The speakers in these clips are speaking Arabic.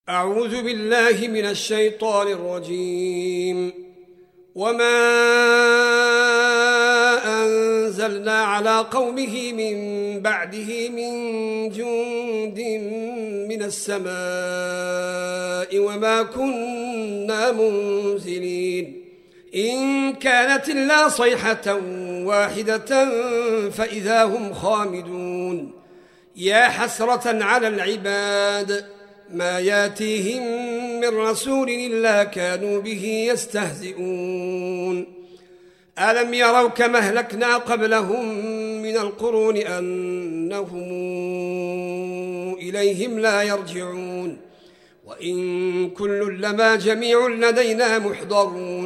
أعوذ بالله من الشيطان الرجيم. وما أنزلنا على قومه من بعده من جند من السماء وما كنا منزلين إن كانت إلا صيحة واحدة فإذا هم خامدون. يا حسرة على العباد ما ياتيهم من رسول إلا كانوا به يستهزئون. ألم يروا كما أهلكنا قبلهم من القرون أنهم إليهم لا يرجعون وإن كل لما جميع لدينا محضرون.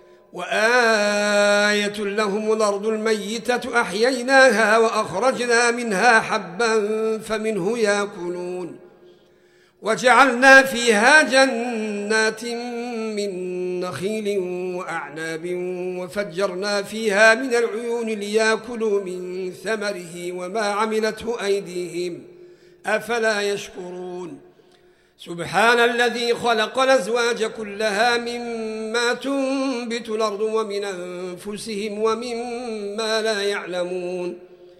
وآية لهم الأرض الميتة أحييناها وأخرجنا منها حبا فمنه يأكلون وجعلنا فيها جنات من نخيل وأعناب وفجرنا فيها من العيون ليأكلوا من ثمره وما عملته أيديهم أفلا يشكرون. سبحان الذي خلق الأزواج كلها مما تنبت الأرض ومن أنفسهم ومما لا يعلمون.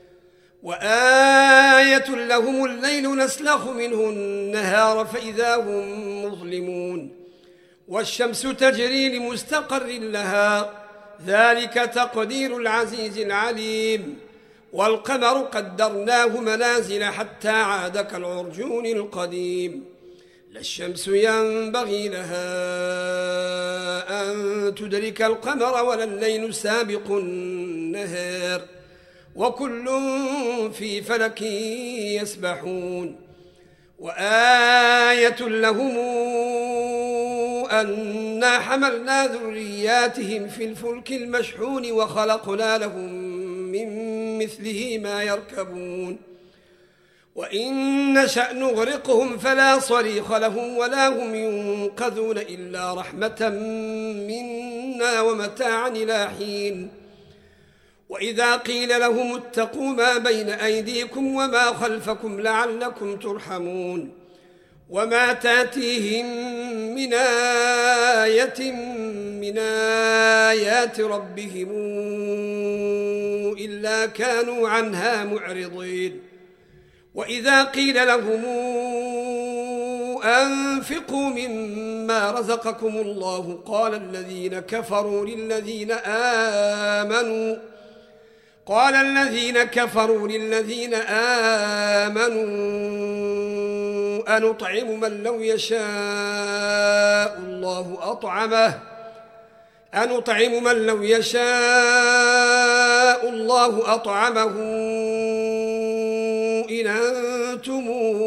وآية لهم الليل نسلخ منه النهار فإذا هم مظلمون. والشمس تجري لمستقر لها ذلك تقدير العزيز العليم. والقمر قدرناه منازل حتى عاد كالعرجون القديم. لا الشمس ينبغي لها أن تدرك القمر ولا الليل سابق النهار وكل في فلك يسبحون. وآية لهم أنا حملنا ذرياتهم في الفلك المشحون وخلقنا لهم من مثله ما يركبون. وإن نشأ نغرقهم فلا صريخ لهم ولا هم ينقذون إلا رحمة منا ومتاعا إلى حين. وإذا قيل لهم اتقوا ما بين أيديكم وما خلفكم لعلكم ترحمون. وما تاتيهم من آية من آيات ربهم إلا كانوا عنها معرضين. وإذا قيل لهم أنفقوا مما رزقكم الله قال الذين كفروا للذين آمنوا أنطعم من لو يشاء الله أطعمه إن أنتم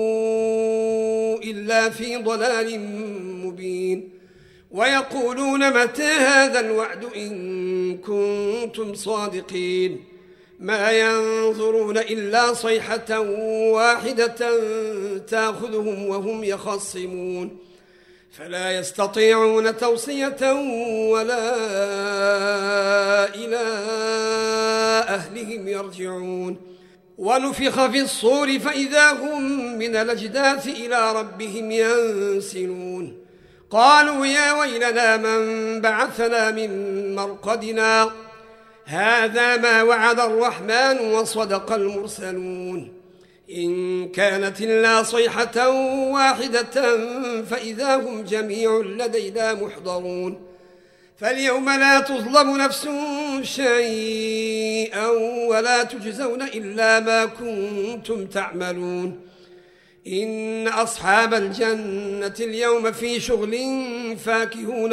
إلا في ضلال مبين. ويقولون متى هذا الوعد إن كنتم صادقين. ما ينظرون إلا صيحة واحدة تأخذهم وهم يخصمون فلا يستطيعون توصية ولا إلى أهلهم يرجعون. ونفخ في الصور فإذا هم من الأجداث إلى ربهم ينسلون. قالوا يا ويلنا من بعثنا من مرقدنا هذا ما وعد الرحمن وصدق المرسلون. إن كانت إلا صيحة واحدة فإذا هم جميع لدينا محضرون. فاليوم لا تظلم نفس شيئا ولا تجزون إلا ما كنتم تعملون. إن أصحاب الجنة اليوم في شغل فاكهون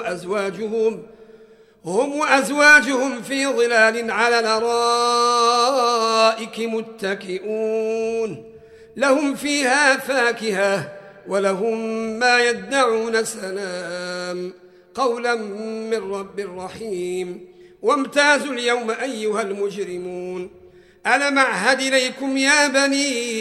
هم وأزواجهم في ظلال على الأرائك متكئون. لهم فيها فاكهة ولهم ما يدعون سلام قولا من رب رحيم. وامتازوا اليوم أيها المجرمون ألم أعهد إليكم يا بني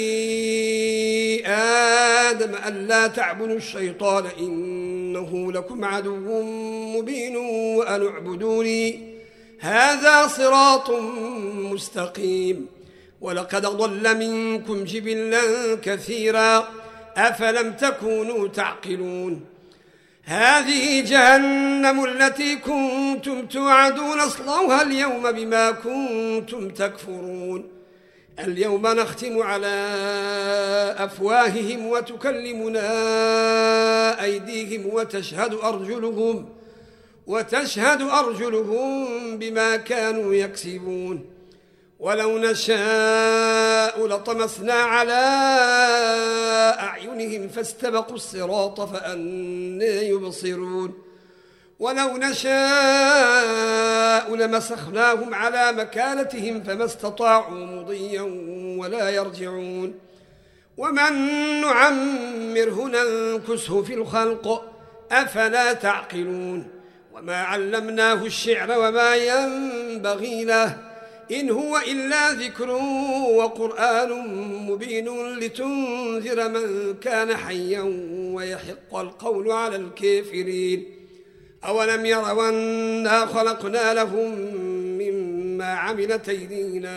آدم ألا تعبدوا الشيطان إنه لكم عدو مبين وأن اعبدوني هذا صراط مستقيم. ولقد ضل منكم جبلا كثيرا أفلم تكونوا تعقلون هذه جهنم التي كنتم توعدون اصلوها اليوم بما كنتم تكفرون اليوم نختم على أفواههم وتكلمنا أيديهم وتشهد أرجلهم بما كانوا يكسبون ولو نشاء لطمسنا على أعينهم فاستبقوا الصراط فأنى يبصرون ولو نشاء لمسخناهم على مكانتهم فما استطاعوا مضيا ولا يرجعون ومن نعمره ننكسه في الخلق أفلا تعقلون وما علمناه الشعر وما ينبغي له إن هو إلا ذكر وقرآن مبين لتنذر من كان حيا ويحق القول على الكافرين أولم يروا أنا خلقنا لهم مما عملت أيدينا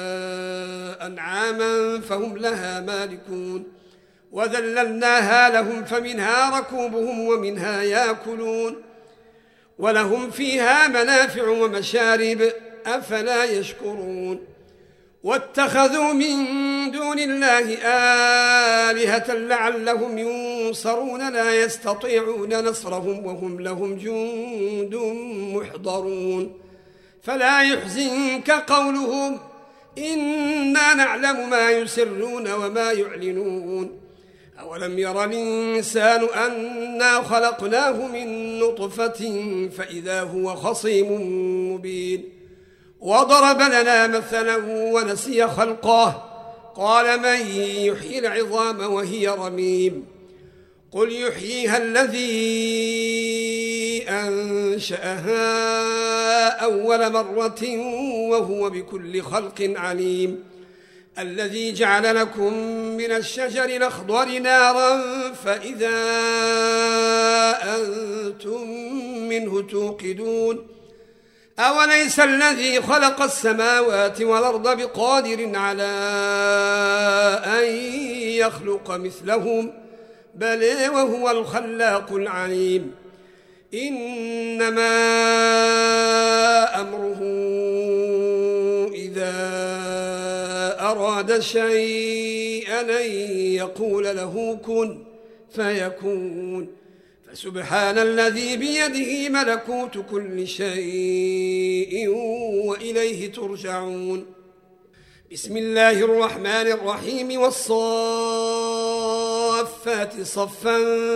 أنعاما فهم لها مالكون وذللناها لهم فمنها ركوبهم ومنها يأكلون ولهم فيها منافع ومشارب أفلا يشكرون واتخذوا من دون الله آلهة لعلهم ينصرون لا يستطيعون نصرهم وهم لهم جند محضرون فلا يحزنك قولهم إنا نعلم ما يسرون وما يعلنون أولم ير الإنسان أنا خلقناه من نطفة فإذا هو خصيم مبين وضرب لنا مثلا ونسي خلقه قال من يحيي العظام وهي رميم قل يحييها الذي أنشأها أول مرة وهو بكل خلق عليم الذي جعل لكم من الشجر الأخضر نارا فإذا أنتم منه توقدون أوليس الذي خلق السماوات والأرض بقادر على أن يخلق مثلهم بل وهو الخلاق العليم إنما أمره إذا أراد شيئا أن يقول له كن فيكون فسبحان الذي بيده ملكوت كل شيء وإليه ترجعون بسم الله الرحمن الرحيم والصافات صفا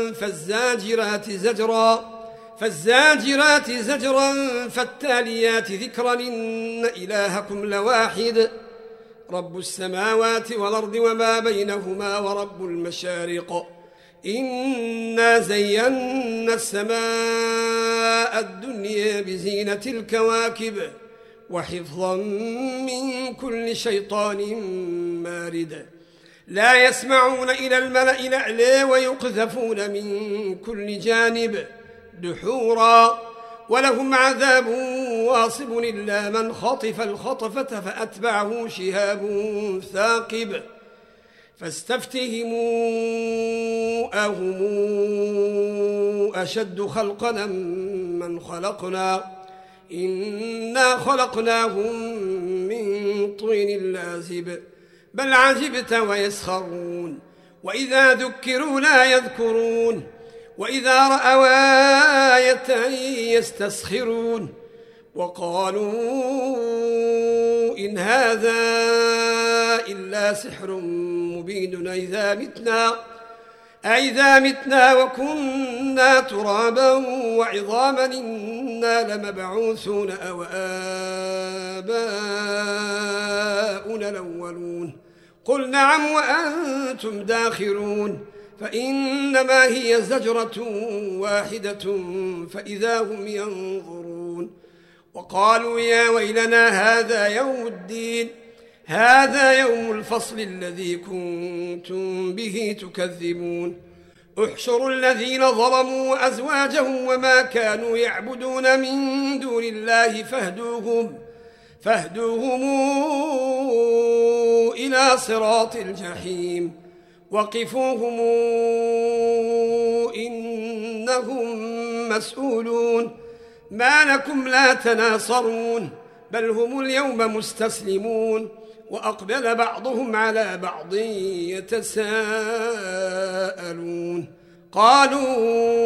فالزاجرات زجرا فالتاليات ذكرا إن إلهكم لواحد رب السماوات والأرض وما بينهما ورب المشارق إنا زينا السماء الدنيا بزينة الكواكب وحفظا من كل شيطان مارد لا يسمعون إلى الملأ الأعلى ويقذفون من كل جانب دحورا ولهم عذاب واصب إلا من خطف الخطفة فأتبعه شهاب ثاقب فاستفتهموا أهم أشد خلقا من خلقنا إنا خلقناهم من طين لازب بل عجبت ويسخرون وإذا ذكروا لا يذكرون وإذا رأوا آية يستسخرون وقالوا إن هذا إلا سحر مبين أئذا متنا وكنا ترابا وعظاما إنا لمبعوثون أو آباؤنا الأولون قل نعم وأنتم داخرون فإنما هي زجرة واحدة فإذا هم ينظرون وقالوا يا ويلنا هذا يوم الدين هذا يوم الفصل الذي كنتم به تكذبون احشروا الذين ظلموا وأزواجهم وما كانوا يعبدون من دون الله فاهدوهم إلى صراط الجحيم وقفوهم إنهم مسؤولون ما لكم لا تناصرون بل هم اليوم مستسلمون وأقبل بعضهم على بعض يتساءلون قالوا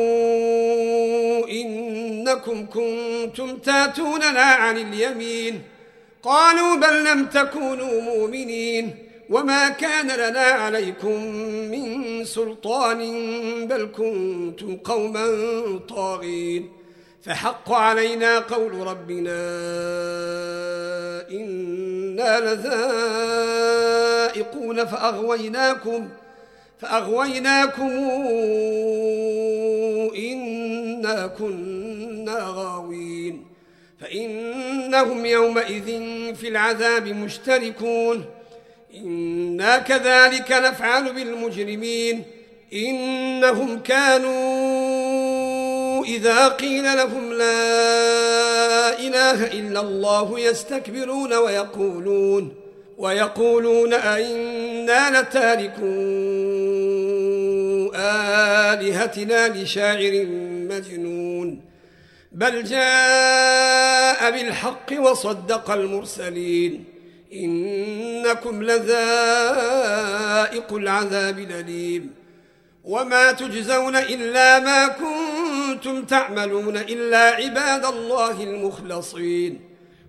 إنكم كنتم تاتوننا عن اليمين قالوا بل لم تكونوا مؤمنين وما كان لنا عليكم من سلطان بل كنتم قوما طاغين فحق علينا قول ربنا إنا لذائقون فأغويناكم إنا كنا غاوين فإنهم يومئذ في العذاب مشتركون إنا كذلك نفعل بالمجرمين إنهم كانوا إذا قيل لهم لا إله إلا الله يستكبرون ويقولون أئنا لتاركو آلهتنا لشاعر مجنون بل جاء بالحق وصدق المرسلين إنكم لذائق العذاب الأليم وما تجزون إلا ما كنتم تعملون إلا عباد الله المخلصين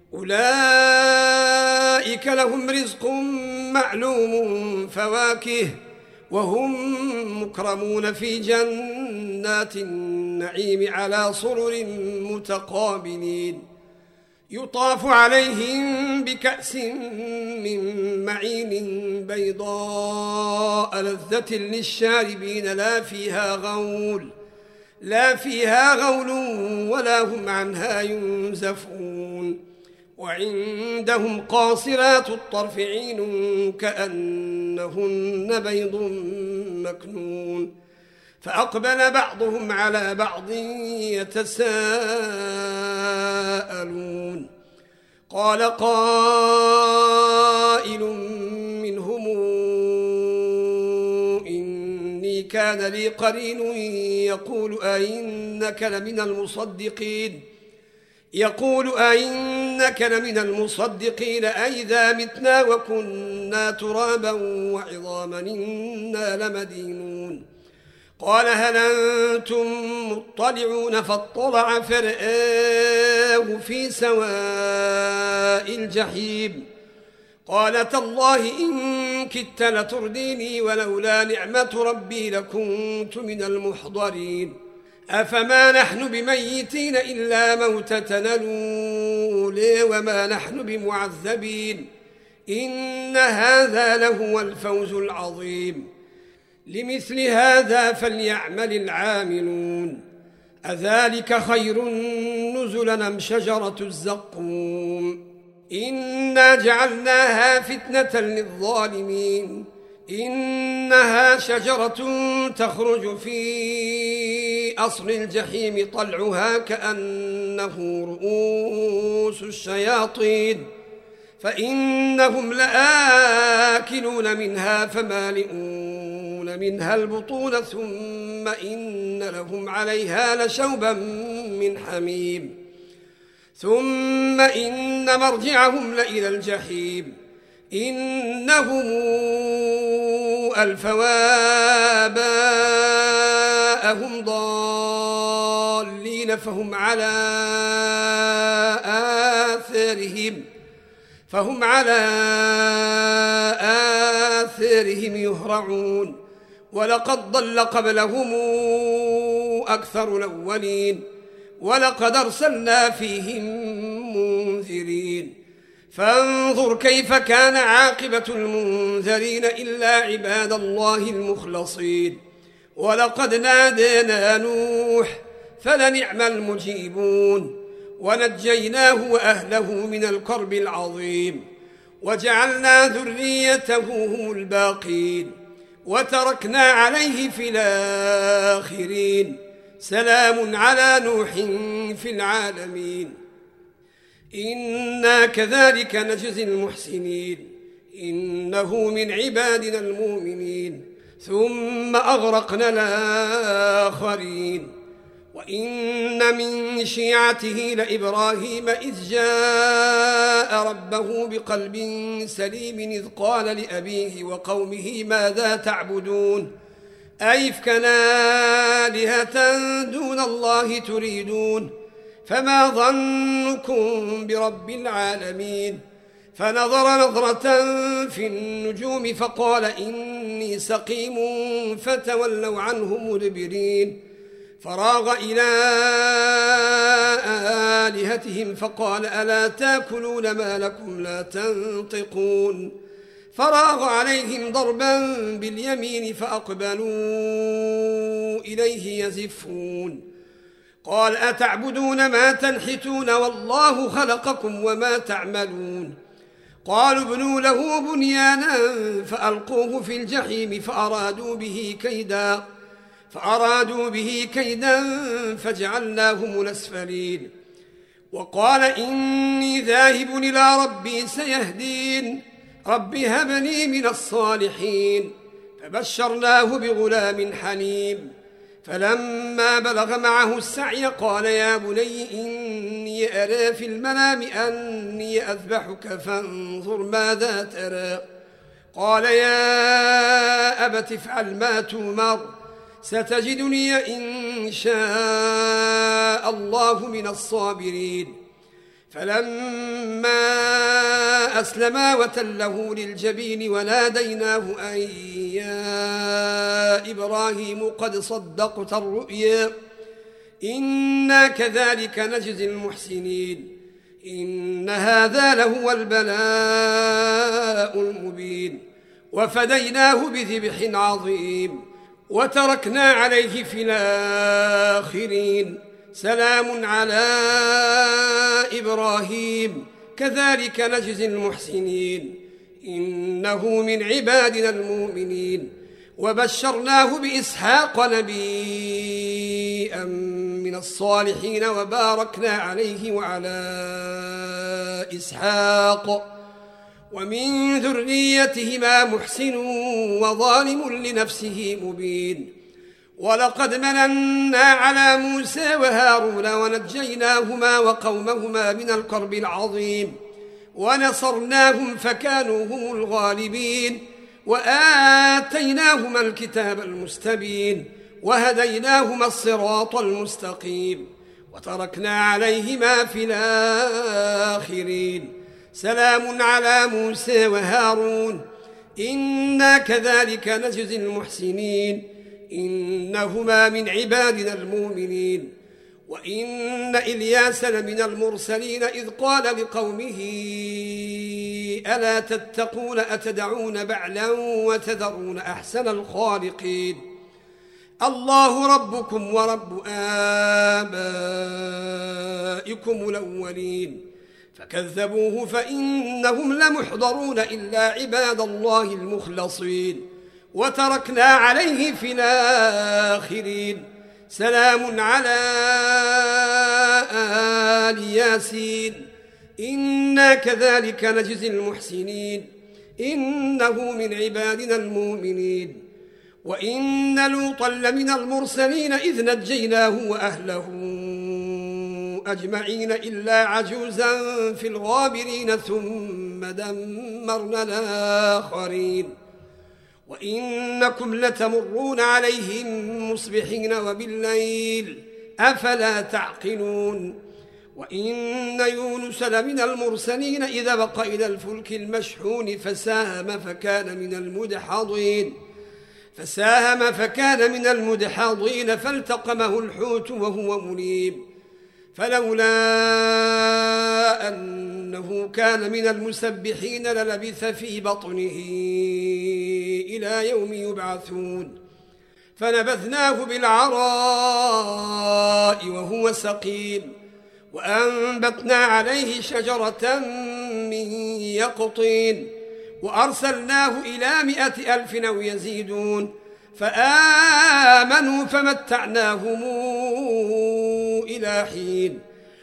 أولئك لهم رزق معلوم فواكه وهم مكرمون في جنات النعيم على سرر متقابلين يطاف عليهم بكأس من معين بيضاء لذة للشاربين لا فيها غول ولا هم عنها ينزفون وعندهم قاصرات الطرف عين كأنهن بيض مكنون فأقبل بعضهم على بعض يتساءلون قال قائل منهم إني كان لي قرين يقول أئنك لمن المصدقين أئذا متنا وكنا ترابا وعظاما إنا لمدينون قال هل أنتم مطلعون فاطلع فرآه في سواء الجحيم قال تالله إن كدت لترديني ولولا نعمة ربي لكنت من المحضرين أفما نحن بميتين إلا موتتنا الأولى وما نحن بمعذبين إن هذا لهو الفوز العظيم لمثل هذا فليعمل العاملون أذلك خير نزلا أم شجرة الزقوم إنا جعلناها فتنة للظالمين إنها شجرة تخرج في أصل الجحيم طلعها كأنه رؤوس الشياطين فإنهم لآكلون منها فمالئون منها البطون ثم إن لهم عليها لشوبا من حميم ثم إن مرجعهم لإلى الجحيم إنهم ألفوا آباءهم ضالين فهم على آثارهم يهرعون ولقد ضل قبلهم أكثر الأولين ولقد أرسلنا فيهم منذرين فانظر كيف كان عاقبة المنذرين إلا عباد الله المخلصين ولقد نادانا نوح فلنعم المجيبون ونجيناه وأهله من الكرب العظيم وجعلنا ذريته هم الباقين وتركنا عليه في الآخرين سلام على نوح في العالمين إنا كذلك نجزي المحسنين إنه من عبادنا المؤمنين ثم أغرقنا الآخرين وإن من شيعته لإبراهيم إذ جاء ربه بقلب سليم إذ قال لأبيه وقومه ماذا تعبدون أئفكا آلهة دون الله تريدون فما ظنكم برب العالمين فنظر نظرة في النجوم فقال إني سقيم فتولوا عنه مدبرين فراغ إلى آلهتهم فقال ألا تاكلون ما لكم لا تنطقون فراغ عليهم ضربا باليمين فأقبلوا إليه يزفون قال أتعبدون ما تنحتون والله خلقكم وما تعملون قالوا ابنوا له بنيانا فألقوه في الجحيم فأرادوا به كيدا فجعلناهم الأسفلين وقال إني ذاهب إلى ربي سيهدين رب هب لي من الصالحين فبشرناه بغلام حليم فلما بلغ معه السعي قال يا بني إني أرى في المنام أني أذبحك فانظر ماذا ترى قال يا أبت افعل ما تؤمر ستجدني إن شاء الله من الصابرين فلما أسلما وتله للجبين وناديناه أن يا إبراهيم قد صدقت الرؤيا إنا كذلك نجزي المحسنين إن هذا لهو البلاء المبين وفديناه بذبح عظيم وتركنا عليه في الآخرين سلام على إبراهيم كذلك نجزي المحسنين إنه من عبادنا المؤمنين وبشرناه بإسحاق نبيا من الصالحين وباركنا عليه وعلى إسحاق ومن ذريتهما محسن وظالم لنفسه مبين ولقد مننا على موسى وهارون ونجيناهما وقومهما من الكرب العظيم ونصرناهم فكانوا هم الغالبين وآتيناهما الكتاب المستبين وهديناهما الصراط المستقيم وتركنا عليهما في الآخرين سلام على موسى وهارون إنا كذلك نجزي المحسنين إنهما من عبادنا المؤمنين وإن إلياس لمن المرسلين إذ قال لقومه ألا تتقون أتدعون بعلا وتذرون أحسن الخالقين الله ربكم ورب آبائكم الأولين فكذبوه فإنهم لمحضرون إلا عباد الله المخلصين وتركنا عليه في الآخرين سلام على آل ياسين إنا كذلك نجزي المحسنين إنه من عبادنا المؤمنين وإن لوطا لمن المرسلين إذ نجيناه وأهله أجمعين إلا عجوزا في الغابرين ثم دمرنا الآخرين وإنكم لتمرون عليهم مصبحين وبالليل أفلا تعقلون وإن يونس لمن المرسلين إذا بق إلى الفلك المشحون فساهم فكان من المدحضين فالتقمه الحوت وهو مليم فلولا أنه كان من المسبحين للبث في بطنه إلى يوم يبعثون فنبذناه بالعراء وهو سقيم وأنبتنا عليه شجرة من يقطين وأرسلناه إلى 100,000 أو يزيدون فآمنوا فمتعناهم إلى حين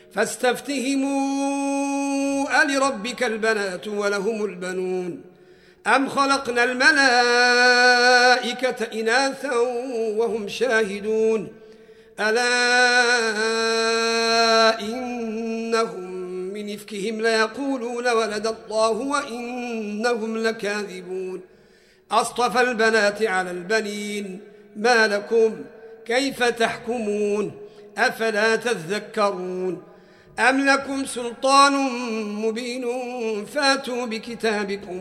فاستفتهموا ألربك البنات ولهم البنون أم خلقنا الملائكة إناثا وهم شاهدون ألا إنهم من إفكهم ليقولون ولد الله وإنهم لكاذبون أصطفى البنات على البنين ما لكم كيف تحكمون أفلا تذكرون أم لكم سلطان مبين فاتوا بكتابكم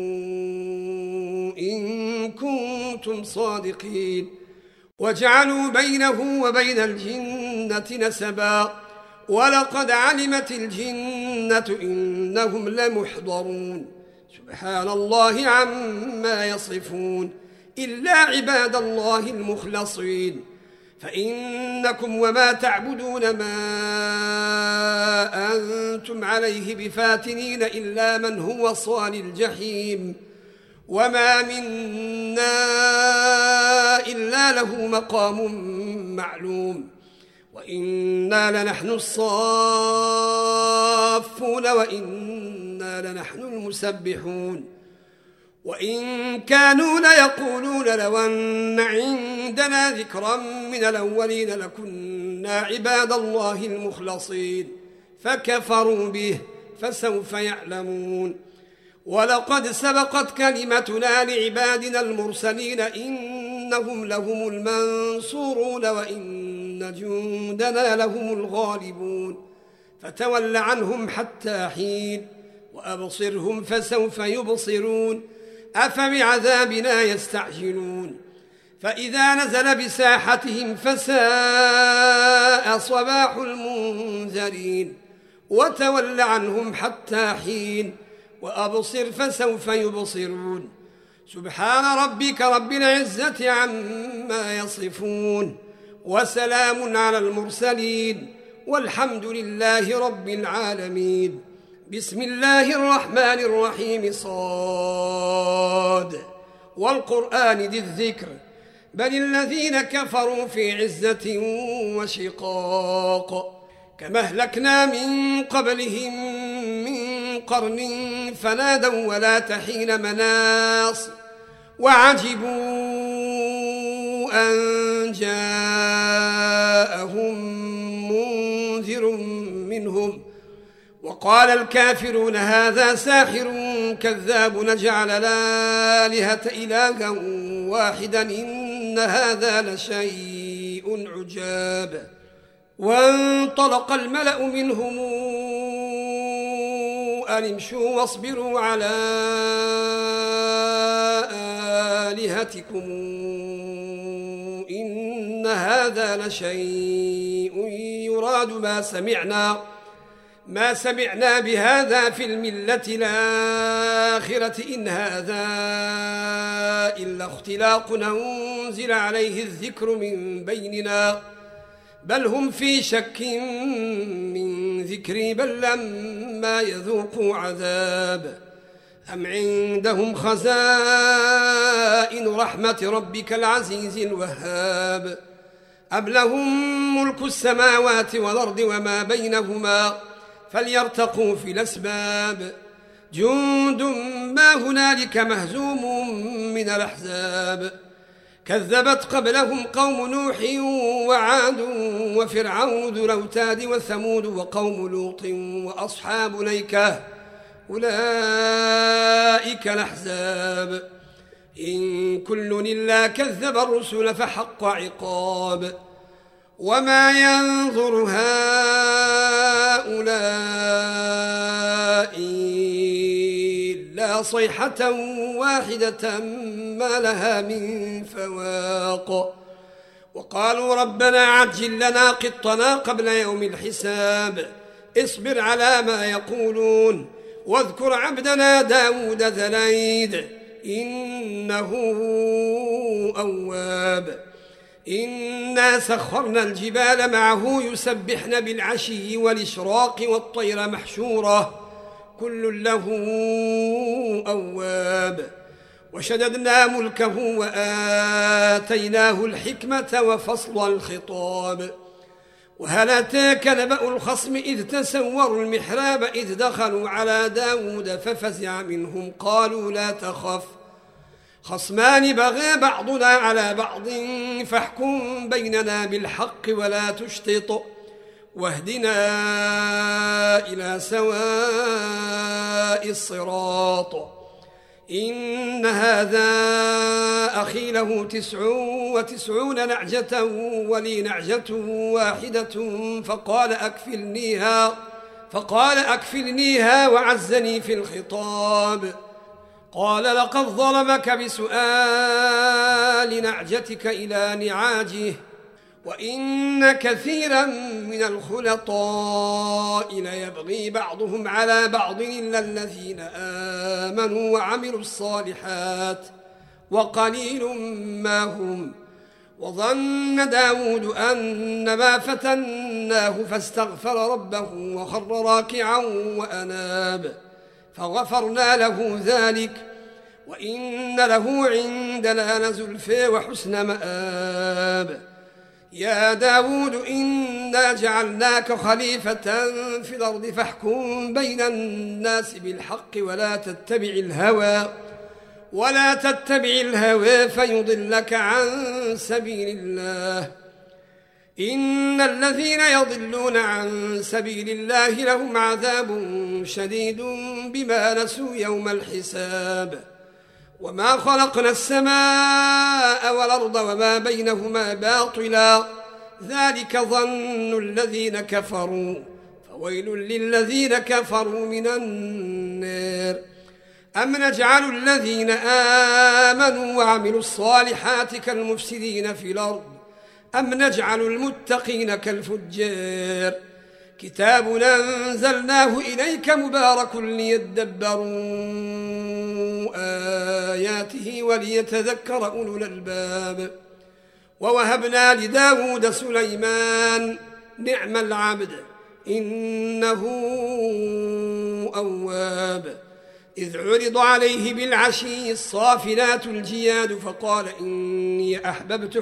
إن كنتم صادقين وجعلوا بينه وبين الجنة نسبا ولقد علمت الجنة إنهم لمحضرون سبحان الله عما يصفون إلا عباد الله المخلصين فإنكم وما تعبدون ما أنتم عليه بفاتنين إلا من هو صال الجحيم وما منا إلا له مقام معلوم وإنا لنحن الصافون وإنا لنحن المسبحون وإن كانوا ليقولون لو أن عندنا ذكرا من الأولين لكنا عباد الله المخلصين فكفروا به فسوف يعلمون ولقد سبقت كلمتنا لعبادنا المرسلين إنهم لهم المنصورون وإن جندنا لهم الغالبون فتول عنهم حتى حين وأبصرهم فسوف يبصرون أفبعذابنا يستعجلون فإذا نزل بساحتهم فساء صباح المنذرين وتول عنهم حتى حين وأبصر فسوف يبصرون سبحان ربك رب العزة عما يصفون وسلام على المرسلين والحمد لله رب العالمين بسم الله الرحمن الرحيم صاد والقرآن ذي الذكر بل الذين كفروا في عزة وشقاق كما أهلكنا من قبلهم من قرن فنادوا ولا تحين مناص وعجبوا أن جاءهم منذر منهم وقال الكافرون هذا ساحر كذاب نجعل الآلهة إلها واحدا إن هذا لشيء عجاب وانطلق الملأ منهم أن امشوا واصبروا على آلهتكم إن هذا لشيء يراد ما سمعنا بهذا في الملة الآخرة إن هذا إلا اختلاق أنزل عليه الذكر من بيننا بل هم في شك من ذكري بل لما يذوقوا عذاب أم عندهم خزائن رحمة ربك العزيز الوهاب أم لهم ملك السماوات والأرض وما بينهما فليرتقوا في الأسباب جند ما هنالك مهزوم من الأحزاب كذبت قبلهم قوم نوح وعاد وفرعون ذو الأوتاد وثمود وقوم لوط وأصحاب الأيكة أولئك الأحزاب إن كل إلا كذب الرسل فحق عقاب وما ينظر هؤلاء إلا صيحة واحدة ما لها من فواق وقالوا ربنا عجل لنا قطنا قبل يوم الحساب اصبر على ما يقولون واذكر عبدنا داود ذا الأيد إنه أواب إنا سخرنا الجبال معه يسبحن بالعشي والإشراق والطير محشورة كل له أواب وشددنا ملكه وآتيناه الحكمة وفصل الخطاب وهل أتاك نبأ الخصم إذ تسوروا المحراب إذ دخلوا على داود ففزع منهم قالوا لا تخف خصمان بغى بعضنا على بعض فاحكم بيننا بالحق ولا تشطط واهدنا إلى سواء الصراط إن هذا أخي له 99 نعجة ولي نعجة واحدة فقال أكفلنيها وعزني في الخطاب قال لقد ظلمك بسؤال نعجتك إلى نعاجه وإن كثيرا من الخلطاء ليبغي بعضهم على بعض إلا الذين آمنوا وعملوا الصالحات وقليل ما هم وظن داود أنما فتناه فاستغفر ربه وخر راكعا وأناب فغفرنا له ذلك وإن له عندنا لزلفى وحسن مآب يا داود إنا جعلناك خليفة في الأرض فاحكم بين الناس بالحق ولا تتبع الهوى فيضلك عن سبيل الله إن الذين يضلون عن سبيل الله لهم عذاب شديد بما نسوا يوم الحساب وما خلقنا السماء والأرض وما بينهما باطلا ذلك ظن الذين كفروا فويل للذين كفروا من النار أم نجعل الذين آمنوا وعملوا الصالحات كالمفسدين في الأرض أم نجعل المتقين كالفجار كتاب أنزلناه إليك مبارك ليدبروا آياته وليتذكر أولو الألباب ووهبنا لداود سليمان نعم العبد إنه أواب إذ عرض عليه بالعشي الصافنات الجياد فقال إني أحببت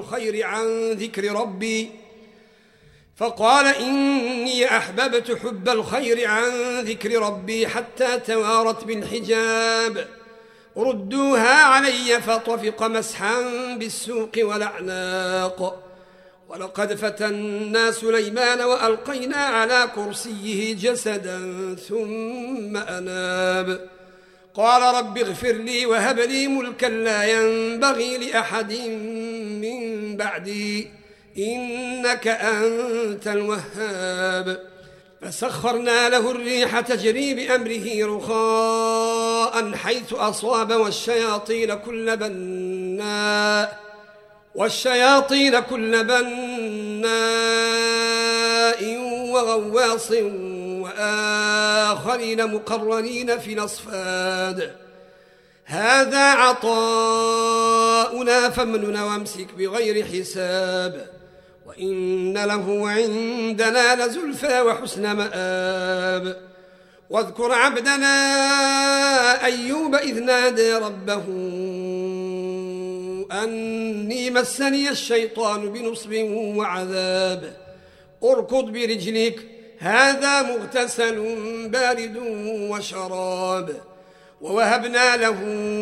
حب الخير عن ذكر ربي حتى توارت بالحجاب ردوها علي فطفق مسحا بالسوق والأعناق ولقد فتنا سليمان وألقينا على كرسيه جسدا ثم أناب قال رب اغفر لي وهب لي ملكا لا ينبغي لأحد من بعدي إنك أنت الوهاب فسخرنا له الريح تجري بأمره رخاء حيث أصاب والشياطين كل بناء وغواص وآخرين مقرنين في الأصفاد هذا عطاؤنا فامنن وامسك بغير حساب وإن له عندنا لزلفى وحسن مآب واذكر عبدنا أيوب إذ نادى ربه أني مسني الشيطان بنصب وعذاب اركض برجلك هذا مغتسل بارد وشراب ووهبنا له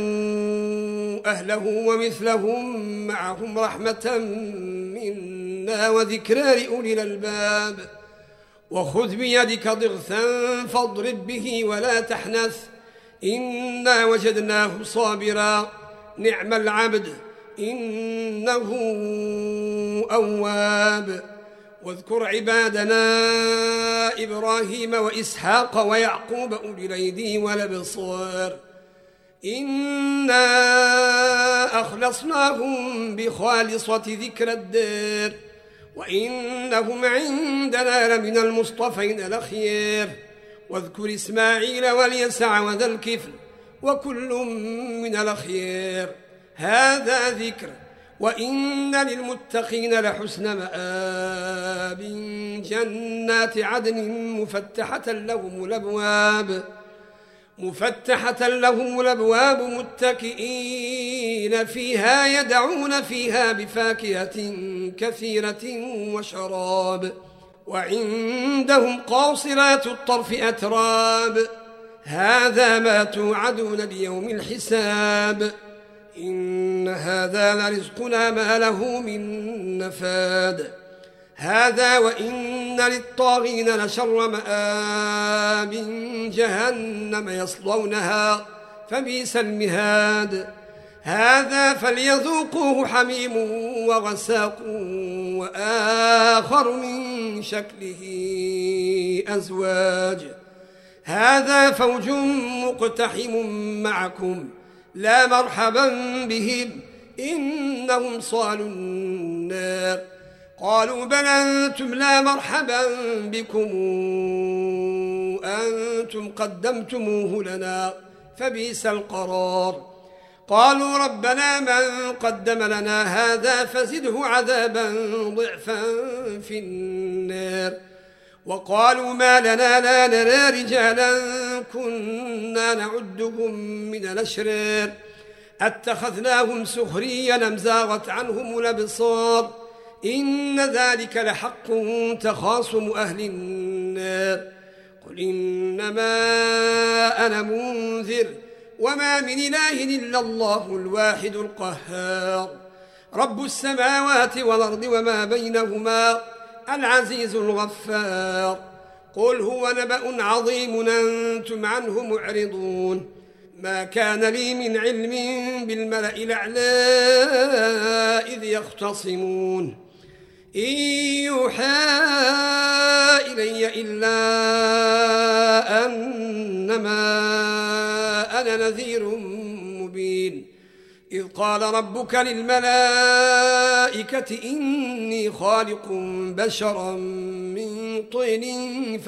أهله ومثلهم معهم رحمة منا وذكرى لأولي الألباب وخذ بيدك ضغثا فاضرب به ولا تحنث إنا وجدناه صابرا نعم العبد إنه أواب واذكر عبادنا إبراهيم وإسحاق ويعقوب أولي الأيدي والأبصار إنا أخلصناهم بخالصة ذكر الدار وإنهم عندنا لمن المصطفين الأخيار واذكر إسماعيل واليسع وذا الكفل وكل من الأخيار هذا ذكر وإن للمتقين لحسن مآب جنات عدن مفتحة لهم الأبواب مفتحة لهم الأبواب متكئين فيها يدعون فيها بفاكهة كثيرة وشراب وعندهم قاصرات الطرف أتراب هذا ما توعدون ليوم الحساب إن هذا لرزقنا ما له من نفاد هذا وإن للطاغين لشر مآب جهنم يصلونها فبئس المهاد هذا فليذوقوه حميم وغساق وآخر من شكله أزواج هذا فوج مقتحم معكم لا مرحبا بهم إنهم صالوا النار قالوا بل أنتم لا مرحبا بكم أنتم قدمتموه لنا فبئس القرار قالوا ربنا من قدم لنا هذا فزده عذابا ضعفا في النار وقالوا ما لنا لا نرى رجالا كنا نعدهم من الأشرار اتخذناهم سخريا أم زاغت عنهم الأبصار إن ذلك لحق تخاصم أهل النار قل إنما أنا منذر وما من إله إلا الله الواحد القهار رب السماوات والأرض وما بينهما العزيز الغفار قل هو نبأ عظيم أنتم عنه معرضون ما كان لي من علم بالملأ الأعلى إذ يختصمون إن يوحى إلي إلا أنما أنا نذير مبين إذ قال ربك للملائكة إني خالق بشرا من طين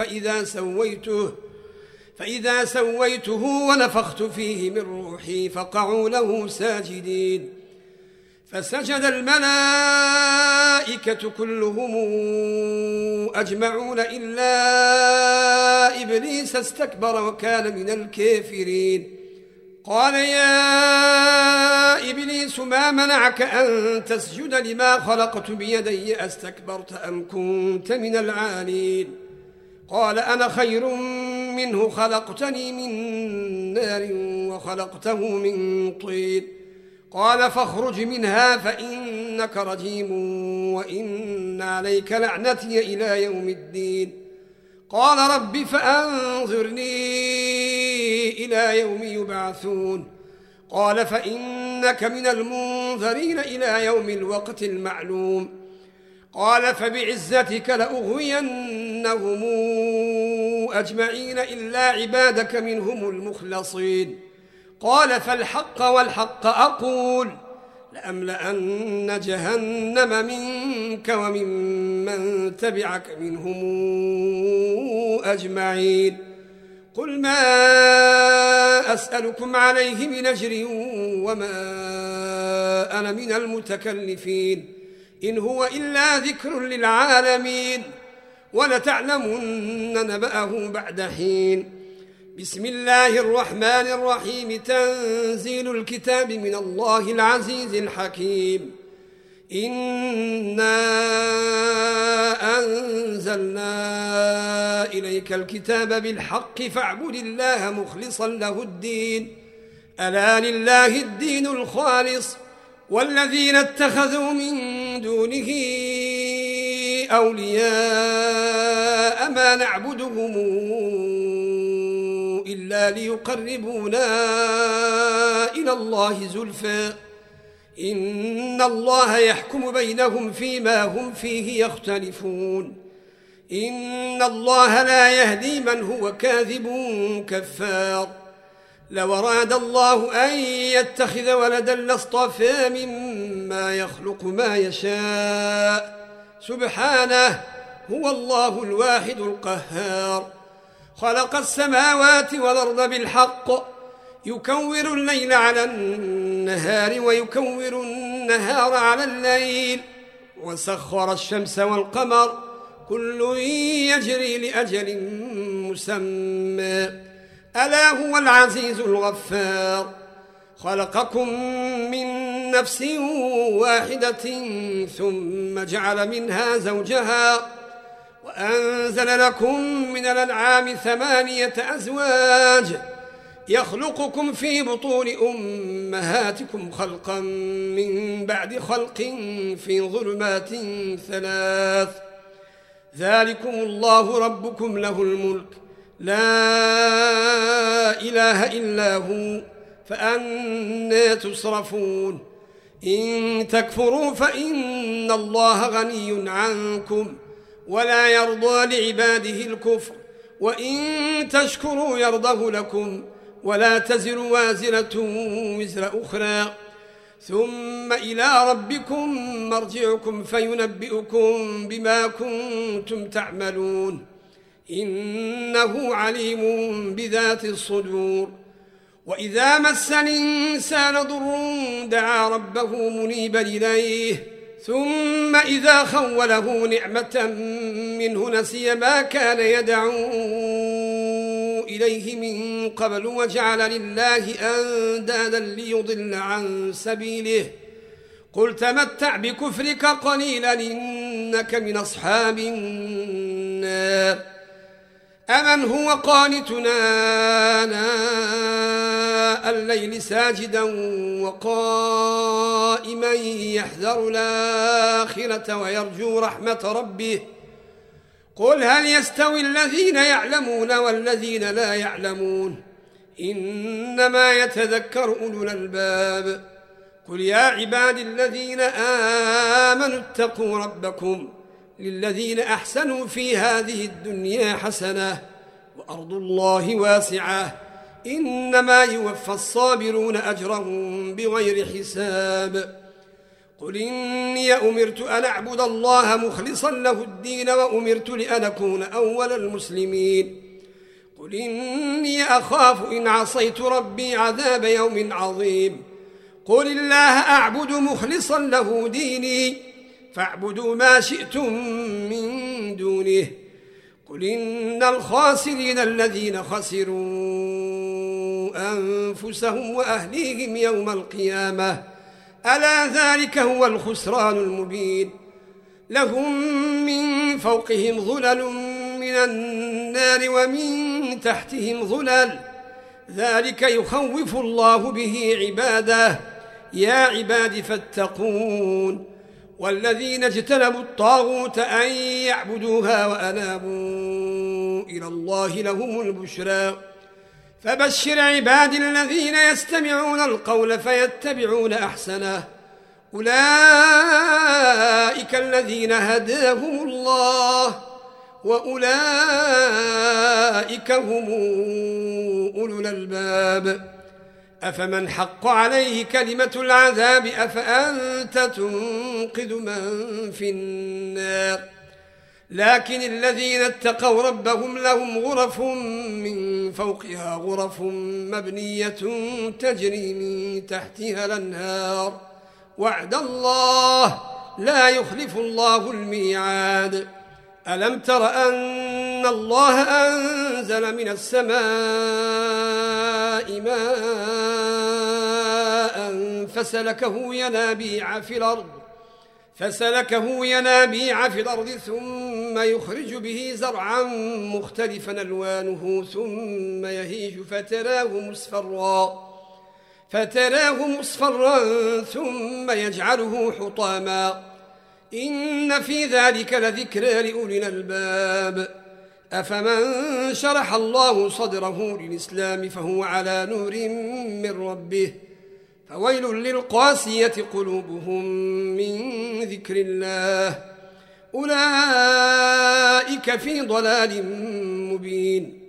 فإذا سويته ونفخت فيه من روحي فقعوا له ساجدين فسجد الملائكة كلهم أجمعون إلا إبليس استكبر وكان من الكافرين قال يا إبليس ما منعك أن تسجد لما خلقت بيدي أستكبرت أم كنت من العالين قال أنا خير منه خلقتني من نار وخلقته من طين قال فاخرج منها فإنك رجيم وإن عليك لعنتي إلى يوم الدين قال رب فأنظرني إلى يوم يبعثون قال فإنك من المنذرين إلى يوم الوقت المعلوم قال فبعزتك لأغوينهم أجمعين إلا عبادك منهم المخلصين قال فالحق والحق أقول لأملأن جهنم منك وممن تبعك منهم أجمعين قل ما أسألكم عليه من أجر وما أنا من المتكلفين إن هو إلا ذكر للعالمين ولتعلمن نبأه بعد حين بسم الله الرحمن الرحيم تنزيل الكتاب من الله العزيز الحكيم إنا أنزلنا إليك الكتاب بالحق فاعبد الله مخلصا له الدين ألا لله الدين الخالص والذين اتخذوا من دونه أولياء ما نعبدهم إلا ليقربونا إلى الله زلفى إن الله يحكم بينهم فيما هم فيه يختلفون إن الله لا يهدي من هو كاذب كفار لو أراد الله أن يتخذ ولدا لاصطفى مما يخلق ما يشاء سبحانه هو الله الواحد القهار خلق السماوات والأرض بالحق يكور الليل على النهار ويكور النهار على الليل وسخر الشمس والقمر كل يجري لأجل مسمى ألا هو العزيز الغفار خلقكم من نفس واحدة ثم جعل منها زوجها وأنزل لكم من الأنعام 8 أزواج يخلقكم في بطون أمهاتكم خلقا من بعد خلق في ظلمات 3 ذلكم الله ربكم له الملك لا إله إلا هو فأنى تصرفون إن تكفروا فإن الله غني عنكم ولا يرضى لعباده الكفر وإن تشكروا يرضه لكم ولا تزر وازرة وزر أخرى ثم إلى ربكم مرجعكم فينبئكم بما كنتم تعملون إنه عليم بذات الصدور وإذا مس الإنسان ضر دعا ربه منيبا إليه ثم إذا خوله نعمة منه نسي ما كان يدعو إليه من قبل وجعل لله أندادا ليضل عن سبيله قل تمتع بكفرك قليلا إنك من أصحاب النار أمن هو قانتنا آناء الليل ساجدا وقائما يحذر الآخرة ويرجو رحمة ربه قل هل يستوي الذين يعلمون والذين لا يعلمون إنما يتذكر أولو الألباب قل يا عباد الذين آمنوا اتقوا ربكم للذين أحسنوا في هذه الدنيا حسنة وأرض الله واسعة إنما يوفى الصابرون أجرهم بغير حساب قل إني أمرت أن أعبد الله مخلصا له الدين وأمرت لأن أكون أول المسلمين قل إني أخاف إن عصيت ربي عذاب يوم عظيم قل الله أعبد مخلصا له ديني فاعبدوا ما شئتم من دونه قل إن الخاسرين الذين خسروا أنفسهم وأهليهم يوم القيامة ألا ذلك هو الخسران المبين لهم من فوقهم ظلل من النار ومن تحتهم ظلل ذلك يخوف الله به عباده يا عباد فاتقون والذين اجتنبوا الطاغوت أن يعبدوها وأنابوا إلى الله لهم البشرى فبشر عبادي الذين يستمعون القول فيتبعون أحسنه أولئك الذين هداهم الله وأولئك هم أولو الألباب أفمن حق عليه كلمة العذاب أفأنت تنقذ من في النار لكن الذين اتقوا ربهم لهم غرف من فوقها غرف مبنية تجري من تحتها الأنهار وعد الله لا يخلف الله الميعاد ألم تر أن الله أنزل من السماء ماء فسلكه ينابيع في الأرض ثم يخرج به زرعا مختلفا ألوانه ثم يهيج فتراه مصفرا ثم يجعله حطاما إن في ذلك لذكرى لأولي الألباب أفمن شرح الله صدره للإسلام فهو على نور من ربه فويل للقاسية قلوبهم من ذكر الله أولئك في ضلال مبين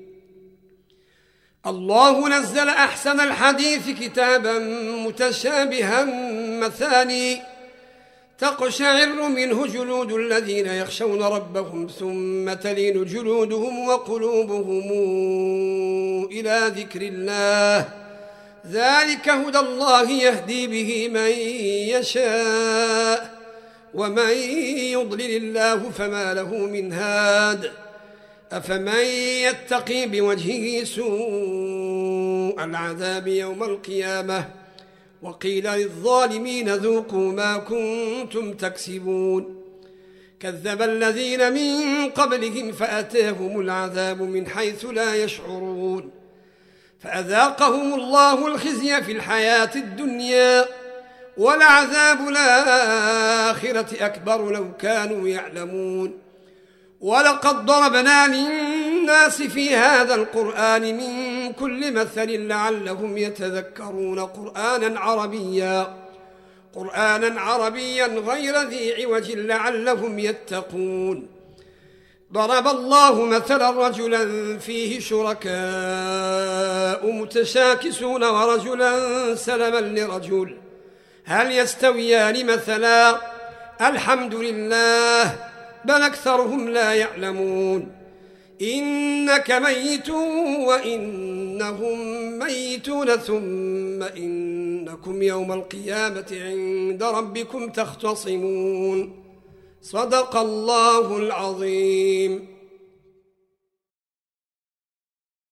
الله نزل أحسن الحديث كتابا متشابها مثاني تقشعر منه جلود الذين يخشون ربهم ثم تلين جلودهم وقلوبهم إلى ذكر الله ذلك هدى الله يهدي به من يشاء ومن يضلل الله فما له من هاد أفمن يتقي بوجهه سوء سوء العذاب يوم القيامة وقيل للظالمين ذوقوا ما كنتم تكسبون كذب الذين من قبلهم فأتاهم العذاب من حيث لا يشعرون فأذاقهم الله الخزي في الحياة الدنيا ولعذاب الآخرة أكبر لو كانوا يعلمون ولقد ضربنا للناس في هذا القرآن من كل مثل لعلهم يتذكرون قرآنا عربيا غير ذي عوج لعلهم يتقون ضرب الله مثلا رجلا فيه شركاء متشاكسون ورجلا سلما لرجل هل يستويان مثلا الحمد لله بل أكثرهم لا يعلمون إنك ميت وإنهم ميتون ثم إنكم يوم القيامة عند ربكم تختصمون صدق الله العظيم.